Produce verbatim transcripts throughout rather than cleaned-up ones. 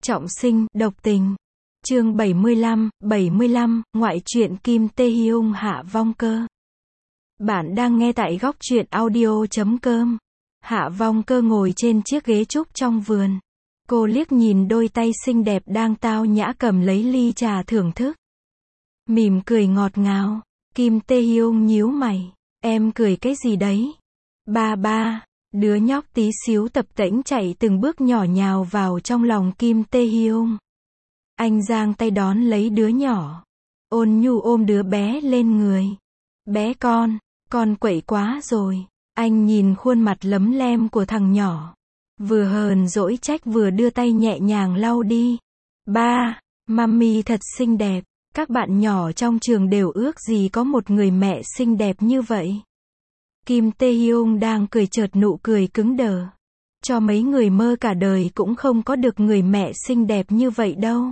Trọng sinh, độc tình. Chương bảy mươi lăm, bảy mươi lăm, ngoại truyện Kim Tae Hyung Hạ Vong Cơ. Bạn đang nghe tại góc truyện audio chấm com. Hạ Vong Cơ ngồi trên chiếc ghế trúc trong vườn. Cô liếc nhìn đôi tay xinh đẹp đang tao nhã cầm lấy ly trà thưởng thức. Mỉm cười ngọt ngào. Kim Tae Hyung nhíu mày. Em cười cái gì đấy? Ba ba. Đứa nhóc tí xíu tập tễnh chạy từng bước nhỏ nhào vào trong lòng Kim Tae Hyung. Anh giang tay đón lấy đứa nhỏ. Ôn nhu ôm đứa bé lên người. Bé con, con quậy quá rồi. Anh nhìn khuôn mặt lấm lem của thằng nhỏ. Vừa hờn dỗi trách vừa đưa tay nhẹ nhàng lau đi. Ba, mami thật xinh đẹp. Các bạn nhỏ trong trường đều ước gì có một người mẹ xinh đẹp như vậy. Kim Tae Hyung đang cười chợt nụ cười cứng đờ. Cho mấy người mơ cả đời cũng không có được người mẹ xinh đẹp như vậy đâu.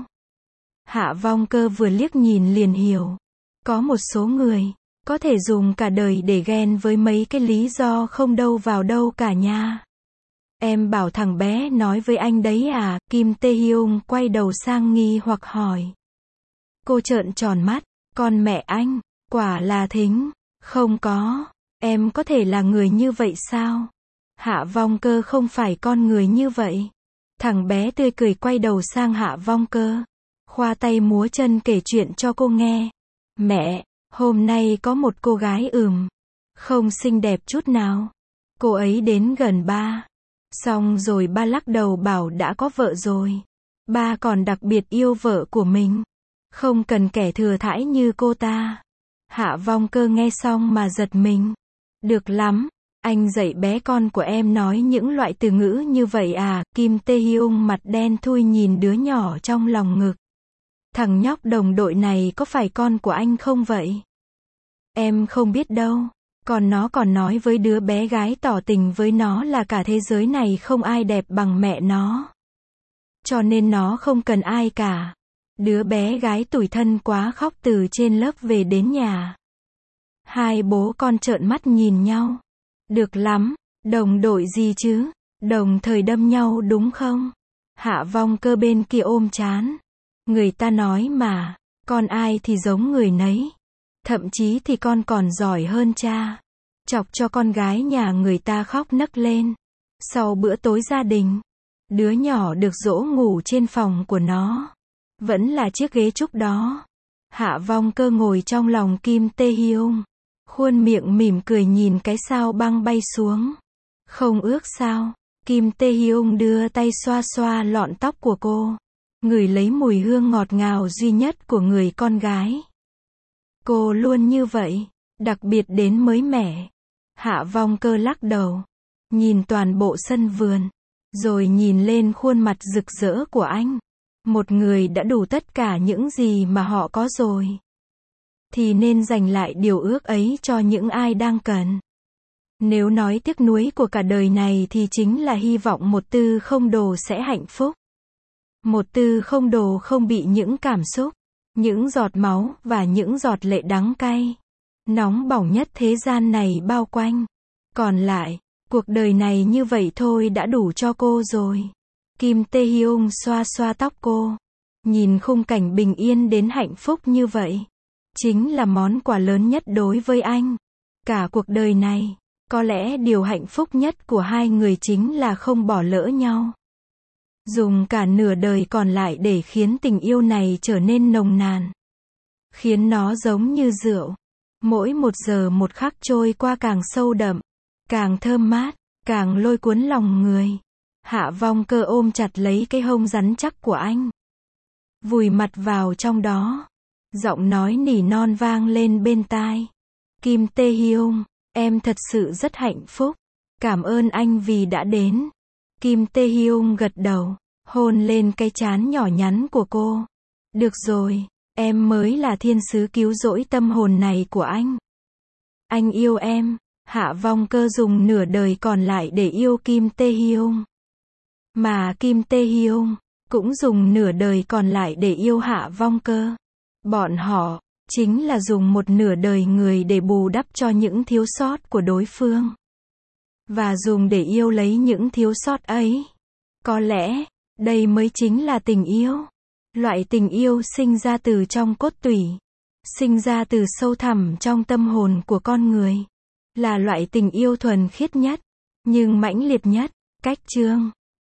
Hạ Vong Cơ vừa liếc nhìn liền hiểu. Có một số người có thể dùng cả đời để ghen với mấy cái lý do không đâu vào đâu cả nha. Em bảo thằng bé nói với anh đấy à? Kim Tae Hyung quay đầu sang nghi hoặc hỏi. Cô trợn tròn mắt. Con mẹ anh, quả là thính. Không có. Em có thể là người như vậy sao? Hạ Vong Cơ không phải con người như vậy. Thằng bé tươi cười quay đầu sang Hạ Vong Cơ. Khoa tay múa chân kể chuyện cho cô nghe. Mẹ, hôm nay có một cô gái ừm. Không xinh đẹp chút nào. Cô ấy đến gần ba. Xong rồi ba lắc đầu bảo đã có vợ rồi. Ba còn đặc biệt yêu vợ của mình. Không cần kẻ thừa thãi như cô ta. Hạ Vong Cơ nghe xong mà giật mình. Được lắm, anh dạy bé con của em nói những loại từ ngữ như vậy à? Kim Tae Hyung mặt đen thui nhìn đứa nhỏ trong lòng ngực. Thằng nhóc đồng đội này có phải con của anh không vậy? Em không biết đâu. Còn nó còn nói với đứa bé gái tỏ tình với nó là cả thế giới này không ai đẹp bằng mẹ nó. Cho nên nó không cần ai cả. Đứa bé gái tủi thân quá khóc từ trên lớp về đến nhà. Hai bố con trợn mắt nhìn nhau. Được lắm, đồng đội gì chứ? Đồng thời đâm nhau đúng không? Hạ Vong Cơ bên kia ôm trán. Người ta nói mà, con ai thì giống người nấy. Thậm chí thì con còn giỏi hơn cha. Chọc cho con gái nhà người ta khóc nấc lên. Sau bữa tối gia đình, đứa nhỏ được dỗ ngủ trên phòng của nó. Vẫn là chiếc ghế trúc đó. Hạ Vong Cơ ngồi trong lòng Kim Tae Hyung. Khuôn miệng mỉm cười nhìn cái sao băng bay xuống. Không ước sao? Kim Tae Hyung đưa tay xoa xoa lọn tóc của cô. Ngửi lấy mùi hương ngọt ngào duy nhất của người con gái. Cô luôn như vậy, đặc biệt đến mới mẻ. Hạ Vong Cơ lắc đầu. Nhìn toàn bộ sân vườn. Rồi nhìn lên khuôn mặt rực rỡ của anh. Một người đã đủ tất cả những gì mà họ có rồi. Thì nên dành lại điều ước ấy cho những ai đang cần. Nếu nói tiếc nuối của cả đời này thì chính là hy vọng một tư không đồ sẽ hạnh phúc. Một tư không đồ không bị những cảm xúc, những giọt máu và những giọt lệ đắng cay, nóng bỏng nhất thế gian này bao quanh. Còn lại, cuộc đời này như vậy thôi đã đủ cho cô rồi. Kim Tae Hyung xoa xoa tóc cô. Nhìn khung cảnh bình yên đến hạnh phúc như vậy. Chính là món quà lớn nhất đối với anh. Cả cuộc đời này, có lẽ điều hạnh phúc nhất của hai người chính là không bỏ lỡ nhau. Dùng cả nửa đời còn lại để khiến tình yêu này trở nên nồng nàn. Khiến nó giống như rượu. Mỗi một giờ một khắc trôi qua càng sâu đậm, càng thơm mát, càng lôi cuốn lòng người. Hạ Vong Cơ ôm chặt lấy cái hông rắn chắc của anh. Vùi mặt vào trong đó. Giọng nói nỉ non vang lên bên tai. Kim Tae Hyung, em thật sự rất hạnh phúc. Cảm ơn anh vì đã đến. Kim Tae Hyung gật đầu, hôn lên cái trán nhỏ nhắn của cô. Được rồi, em mới là thiên sứ cứu rỗi tâm hồn này của anh. Anh yêu em. Hạ Vong Cơ dùng nửa đời còn lại để yêu Kim Tae Hyung. Mà Kim Tae Hyung cũng dùng nửa đời còn lại để yêu Hạ Vong Cơ. Bọn họ chính là dùng một nửa đời người để bù đắp cho những thiếu sót của đối phương. Và dùng để yêu lấy những thiếu sót ấy. Có lẽ, Đây mới chính là tình yêu. Loại tình yêu sinh ra từ trong cốt tủy, sinh ra từ sâu thẳm trong tâm hồn của con người. Là loại tình yêu thuần khiết nhất, nhưng mãnh liệt nhất. Cách chương